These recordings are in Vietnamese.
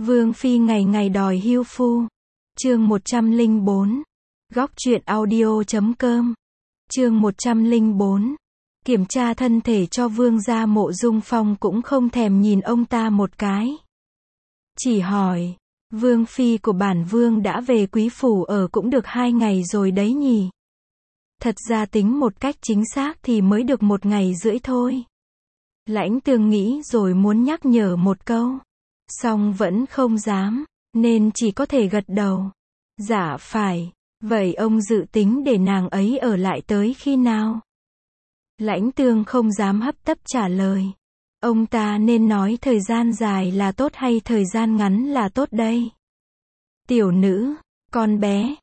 Vương phi ngày ngày đòi hưu phu. Chương 104. Góc truyện audio.com. Chương 104. Kiểm tra thân thể cho vương gia. Mộ Dung Phong cũng không thèm nhìn ông ta một cái. Chỉ hỏi, vương phi của bản vương đã về quý phủ ở cũng được 2 ngày rồi đấy nhỉ? Thật ra tính một cách chính xác thì mới được 1 ngày rưỡi thôi. Lãnh Tương nghĩ rồi muốn nhắc nhở một câu, song vẫn không dám, nên chỉ có thể gật đầu. Dạ phải, vậy ông dự tính để nàng ấy ở lại tới khi nào? Lãnh Tương không dám hấp tấp trả lời. Ông ta nên nói thời gian dài là tốt hay thời gian ngắn là tốt đây? Tiểu nữ, con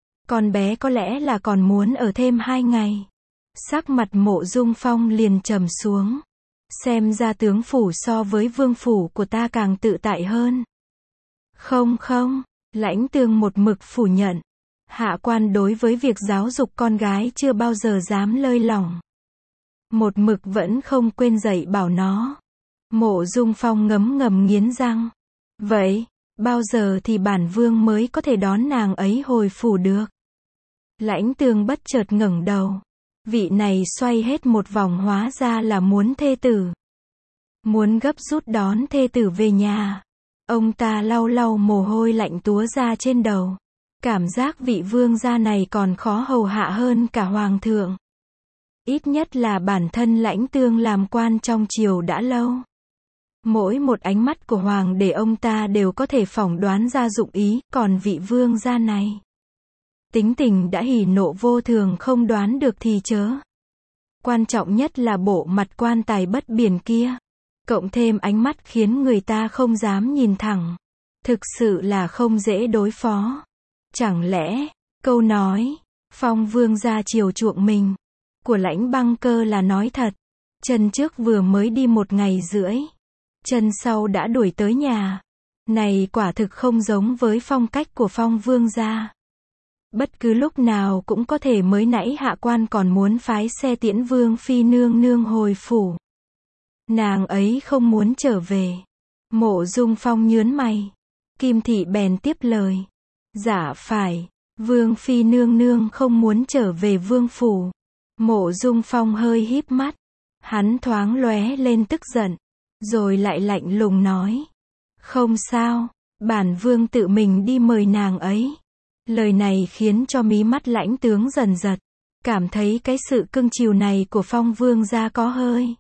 bé có lẽ là còn muốn ở thêm 2 ngày. Sắc mặt Mộ Dung Phong liền trầm xuống. Xem ra tướng phủ so với vương phủ của ta càng tự tại hơn. Không, Lãnh Tương một mực phủ nhận. Hạ quan đối với việc giáo dục con gái chưa bao giờ dám lơi lỏng. Một mực vẫn không quên dạy bảo nó. Mộ Dung Phong ngấm ngầm nghiến răng. Vậy, bao giờ thì bản vương mới có thể đón nàng ấy hồi phủ được? Lãnh Tương bất chợt ngẩng đầu. Vị này xoay hết một vòng hóa ra là muốn thê tử. Muốn gấp rút đón thê tử về nhà. Ông ta lau lau mồ hôi lạnh túa ra trên đầu. Cảm giác vị vương gia này còn khó hầu hạ hơn cả hoàng thượng. Ít nhất là bản thân Lãnh Tương làm quan trong triều đã lâu. Mỗi một ánh mắt của hoàng để ông ta đều có thể phỏng đoán ra dụng ý, còn vị vương gia này. Tính tình đã hỉ nộ vô thường, không đoán được thì chớ. Quan trọng nhất là bộ mặt quan tài bất biển kia. Cộng thêm ánh mắt khiến người ta không dám nhìn thẳng. Thực sự là không dễ đối phó. Chẳng lẽ, câu nói, Phong vương gia chiều chuộng mình, của Lãnh Băng Cơ là nói thật. Chân trước vừa mới đi 1 ngày rưỡi. Chân sau đã đuổi tới nhà. Này quả thực không giống với phong cách của Phong vương gia. Bất cứ lúc nào cũng có thể, mới nãy hạ quan còn muốn phái xe tiễn vương phi nương nương hồi phủ. Nàng ấy không muốn trở về. Mộ Dung Phong nhướng mày. Kim thị bèn tiếp lời. Dạ phải, vương phi nương nương không muốn trở về vương phủ. Mộ Dung Phong hơi híp mắt. Hắn thoáng lóe lên tức giận. Rồi lại lạnh lùng nói. Không sao, bản vương tự mình đi mời nàng ấy. Lời này khiến cho mí mắt Lãnh Tướng dần giật. Cảm thấy cái sự cưng chiều này của Phong vương gia có hơi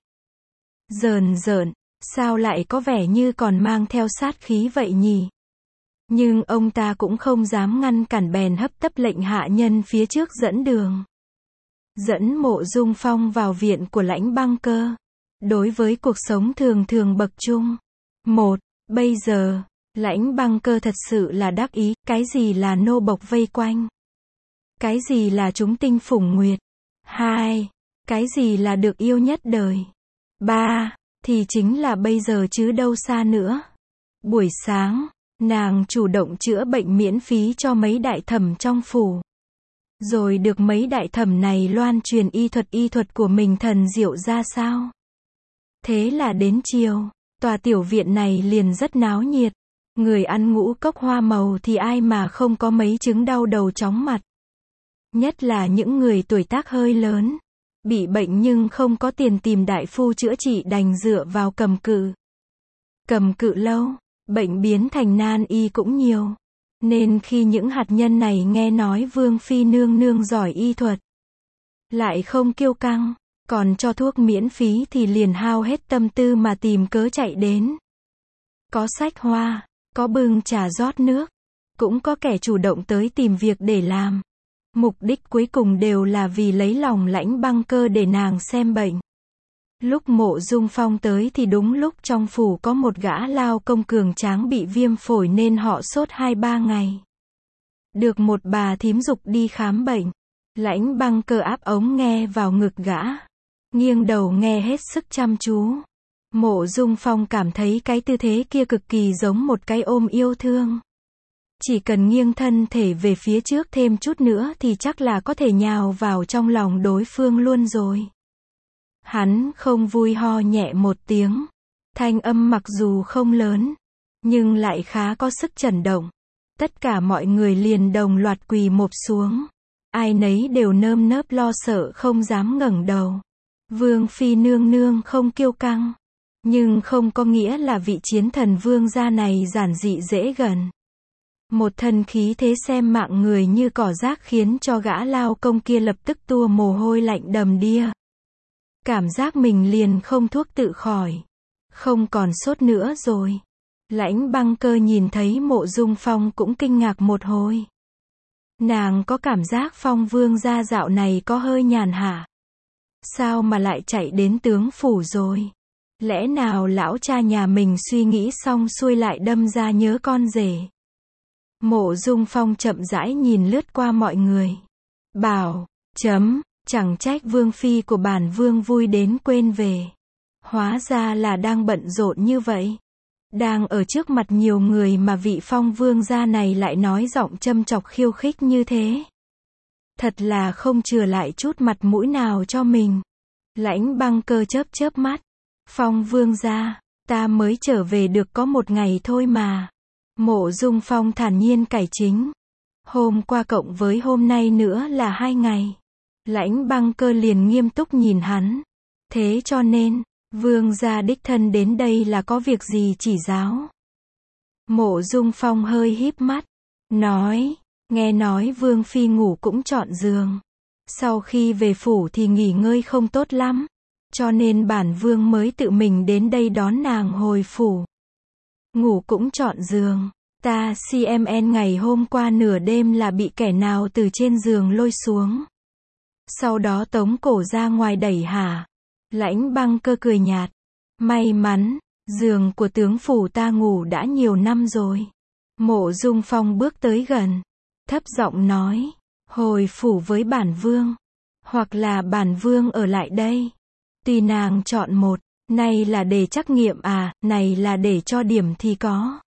rờn rợn. Sao lại có vẻ như còn mang theo sát khí vậy nhỉ? Nhưng ông ta cũng không dám ngăn cản, bèn hấp tấp lệnh hạ nhân phía trước dẫn đường. Dẫn Mộ Dung Phong vào viện của Lãnh Băng Cơ. Đối với cuộc sống thường thường bậc trung. 1. Bây giờ, Lãnh Băng Cơ thật sự là đắc ý. Cái gì là nô bộc vây quanh? Cái gì là chúng tinh phủng nguyệt? 2. Cái gì là được yêu nhất đời? 3. Thì chính là bây giờ chứ đâu xa nữa. Buổi sáng, nàng chủ động chữa bệnh miễn phí cho mấy đại thẩm trong phủ. Rồi được mấy đại thẩm này loan truyền y thuật của mình thần diệu ra sao. Thế là đến chiều, tòa tiểu viện này liền rất náo nhiệt. Người ăn ngũ cốc hoa màu thì ai mà không có mấy chứng đau đầu chóng mặt. Nhất là những người tuổi tác hơi lớn, bị bệnh nhưng không có tiền tìm đại phu chữa trị, đành dựa vào cầm cự. Cầm cự lâu, bệnh biến thành nan y cũng nhiều. Nên khi những hạt nhân này nghe nói vương phi nương nương giỏi y thuật, lại không kiêu căng, còn cho thuốc miễn phí thì liền hao hết tâm tư mà tìm cớ chạy đến. Có xách hoa, có bưng trà rót nước, cũng có kẻ chủ động tới tìm việc để làm. Mục đích cuối cùng đều là vì lấy lòng Lãnh Băng Cơ để nàng xem bệnh. Lúc Mộ Dung Phong tới thì đúng lúc trong phủ có một gã lao công cường tráng bị viêm phổi nên họ sốt 2-3 ngày. Được một bà thím giục đi khám bệnh. Lãnh Băng Cơ áp ống nghe vào ngực gã, nghiêng đầu nghe hết sức chăm chú. Mộ Dung Phong cảm thấy cái tư thế kia cực kỳ giống một cái ôm yêu thương. Chỉ cần nghiêng thân thể về phía trước thêm chút nữa thì chắc là có thể nhào vào trong lòng đối phương luôn rồi. Hắn không vui ho nhẹ một tiếng. Thanh âm mặc dù không lớn, nhưng lại khá có sức chấn động. Tất cả mọi người liền đồng loạt quỳ mộp xuống. Ai nấy đều nơm nớp lo sợ không dám ngẩng đầu. Vương phi nương nương không kiêu căng, nhưng không có nghĩa là vị chiến thần vương gia này giản dị dễ gần. Một thân khí thế xem mạng người như cỏ rác khiến cho gã lao công kia lập tức tua mồ hôi lạnh đầm đìa. Cảm giác mình liền không thuốc tự khỏi. Không còn sốt nữa rồi. Lãnh Băng Cơ nhìn thấy Mộ Dung Phong cũng kinh ngạc một hồi. Nàng có cảm giác Phong vương gia dạo này có hơi nhàn hạ. Sao mà lại chạy đến tướng phủ rồi? Lẽ nào lão cha nhà mình suy nghĩ xong xuôi lại đâm ra nhớ con rể? Mộ Dung Phong chậm rãi nhìn lướt qua mọi người. Bảo, chẳng trách vương phi của bản vương vui đến quên về. Hóa ra là đang bận rộn như vậy. Đang ở trước mặt nhiều người mà vị Phong vương gia này lại nói giọng châm chọc khiêu khích như thế. Thật là không chừa lại chút mặt mũi nào cho mình. Lãnh Băng Cơ chớp mắt. Phong vương gia, ta mới trở về được có một ngày thôi mà. Mộ Dung Phong thản nhiên cải chính. Hôm qua cộng với hôm nay nữa là 2 ngày. Lãnh Băng Cơ liền nghiêm túc nhìn hắn. Thế cho nên, vương gia đích thân đến đây là có việc gì chỉ giáo? Mộ Dung Phong hơi híp mắt. Nói, nghe nói vương phi ngủ cũng chọn giường. Sau khi về phủ thì nghỉ ngơi không tốt lắm. Cho nên bản vương mới tự mình đến đây đón nàng hồi phủ. Ngủ cũng chọn giường. Ta CMN ngày hôm qua nửa đêm là bị kẻ nào từ trên giường lôi xuống. Sau đó tống cổ ra ngoài đẩy hả? Lãnh Băng Cơ cười nhạt. May mắn, giường của tướng phủ ta ngủ đã nhiều năm rồi. Mộ Dung Phong bước tới gần. Thấp giọng nói. Hồi phủ với bản vương. Hoặc là bản vương ở lại đây. Tùy nàng chọn một. Này là để trắc nghiệm à, này là để cho điểm thì có.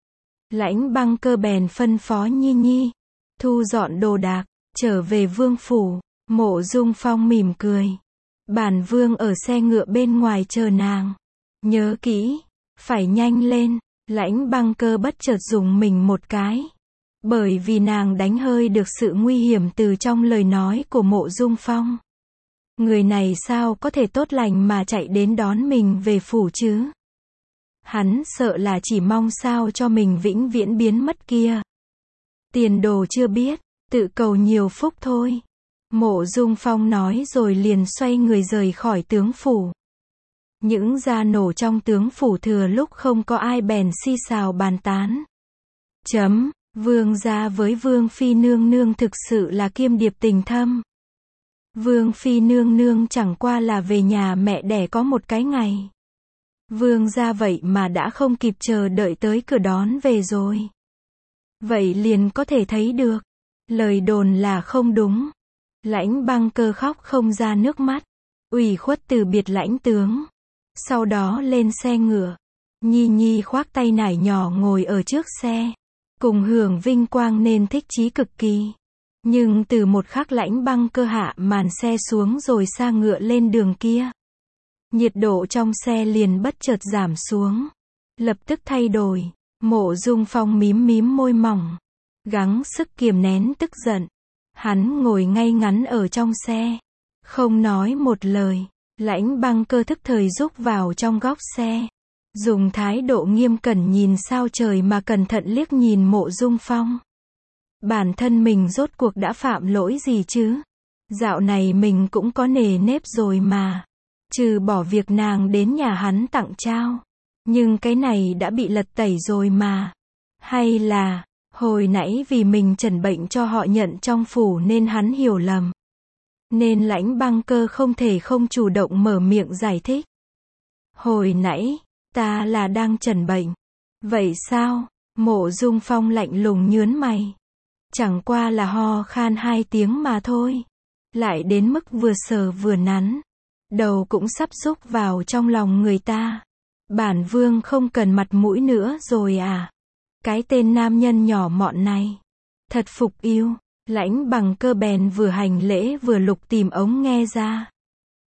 Lãnh Băng Cơ bèn phân phó Nhi Nhi. Thu dọn đồ đạc, trở về vương phủ. Mộ Dung Phong mỉm cười. Bản vương ở xe ngựa bên ngoài chờ nàng. Nhớ kỹ, phải nhanh lên. Lãnh Băng Cơ bất chợt dùng mình một cái. Bởi vì nàng đánh hơi được sự nguy hiểm từ trong lời nói của Mộ Dung Phong. Người này sao có thể tốt lành mà chạy đến đón mình về phủ chứ? Hắn sợ là chỉ mong sao cho mình vĩnh viễn biến mất kia. Tiền đồ chưa biết, tự cầu nhiều phúc thôi. Mộ Dung Phong nói rồi liền xoay người rời khỏi tướng phủ. Những gia nổ trong tướng phủ thừa lúc không có ai bèn xì xào bàn tán. Vương gia với vương phi nương nương thực sự là kiêm điệp tình thâm. Vương phi nương nương chẳng qua là về nhà mẹ đẻ có một cái ngày. Vương gia vậy mà đã không kịp chờ đợi tới cửa đón về rồi. Vậy liền có thể thấy được. Lời đồn là không đúng. Lãnh Băng Cơ khóc không ra nước mắt. Ủy khuất từ biệt lãnh tướng. Sau đó lên xe ngựa. Nhi Nhi khoác tay nải nhỏ ngồi ở trước xe. Cùng hưởng vinh quang nên thích chí cực kỳ. Nhưng từ một khắc Lãnh Băng Cơ hạ màn xe xuống rồi sa ngựa lên đường kia. Nhiệt độ trong xe liền bất chợt giảm xuống. Lập tức thay đổi. Mộ Dung Phong mím môi mỏng. Gắng sức kiềm nén tức giận. Hắn ngồi ngay ngắn ở trong xe. Không nói một lời. Lãnh Băng Cơ thức thời rúc vào trong góc xe. Dùng thái độ nghiêm cẩn nhìn sao trời mà cẩn thận liếc nhìn Mộ Dung Phong. Bản thân mình rốt cuộc đã phạm lỗi gì chứ? Dạo này mình cũng có nề nếp rồi mà. Trừ bỏ việc nàng đến nhà hắn tặng trao. Nhưng cái này đã bị lật tẩy rồi mà. Hay là, hồi nãy vì mình chẩn bệnh cho họ nhận trong phủ nên hắn hiểu lầm. Nên Lãnh Băng Cơ không thể không chủ động mở miệng giải thích. Hồi nãy, ta là đang chẩn bệnh. Vậy sao? Mộ Dung Phong lạnh lùng nhướng mày. Chẳng qua là ho khan 2 tiếng mà thôi. Lại đến mức vừa sờ vừa nắn. Đầu cũng sắp rúc vào trong lòng người ta. Bản vương không cần mặt mũi nữa rồi à? Cái tên nam nhân nhỏ mọn này. Thật phục yêu. Lãnh Băng Cơ bèn vừa hành lễ vừa lục tìm ống nghe ra.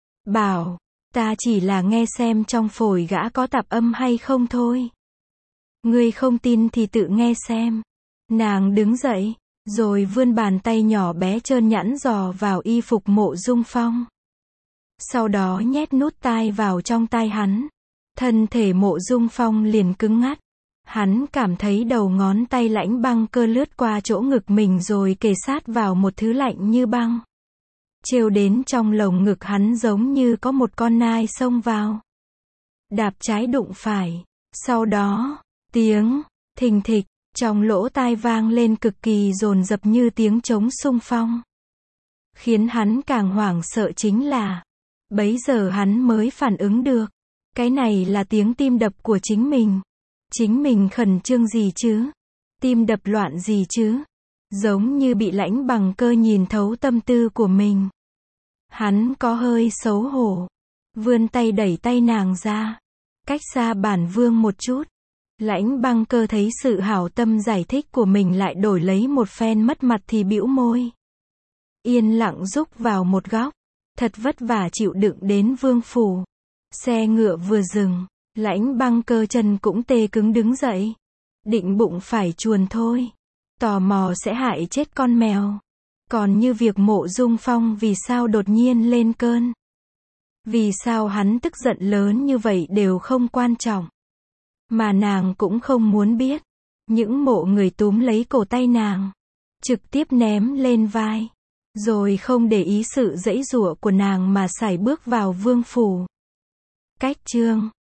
Bảo, ta chỉ là nghe xem trong phổi gã có tạp âm hay không thôi. Ngươi không tin thì tự nghe xem. Nàng đứng dậy, rồi vươn bàn tay nhỏ bé trơn nhẵn dò vào y phục Mộ Dung Phong. Sau đó nhét nút tai vào trong tai hắn. Thân thể Mộ Dung Phong liền cứng ngắt. Hắn cảm thấy đầu ngón tay Lãnh Băng Cơ lướt qua chỗ ngực mình rồi kề sát vào một thứ lạnh như băng. Trêu đến trong lồng ngực hắn giống như có một con nai xông vào. Đạp trái đụng phải. Sau đó, tiếng thình thịch trong lỗ tai vang lên cực kỳ dồn dập như tiếng trống xung phong. Khiến hắn càng hoảng sợ chính là, bấy giờ hắn mới phản ứng được. Cái này là tiếng tim đập của chính mình. Chính mình khẩn trương gì chứ? Tim đập loạn gì chứ? Giống như bị Lãnh Bằng Cơ nhìn thấu tâm tư của mình. Hắn có hơi xấu hổ. Vươn tay đẩy tay nàng ra. Cách xa bản vương một chút. Lãnh Băng Cơ thấy sự hảo tâm giải thích của mình lại đổi lấy một phen mất mặt thì bĩu môi. Yên lặng rúc vào một góc. Thật vất vả chịu đựng đến vương phủ. Xe ngựa vừa dừng, Lãnh Băng Cơ chân cũng tê cứng đứng dậy. Định bụng phải chuồn thôi. Tò mò sẽ hại chết con mèo. Còn như việc Mộ Dung Phong vì sao đột nhiên lên cơn. Vì sao hắn tức giận lớn như vậy đều không quan trọng. Mà nàng cũng không muốn biết. Những mộ người túm lấy cổ tay nàng. Trực tiếp ném lên vai. Rồi không để ý sự giãy giụa của nàng mà sải bước vào vương phủ. Cách chương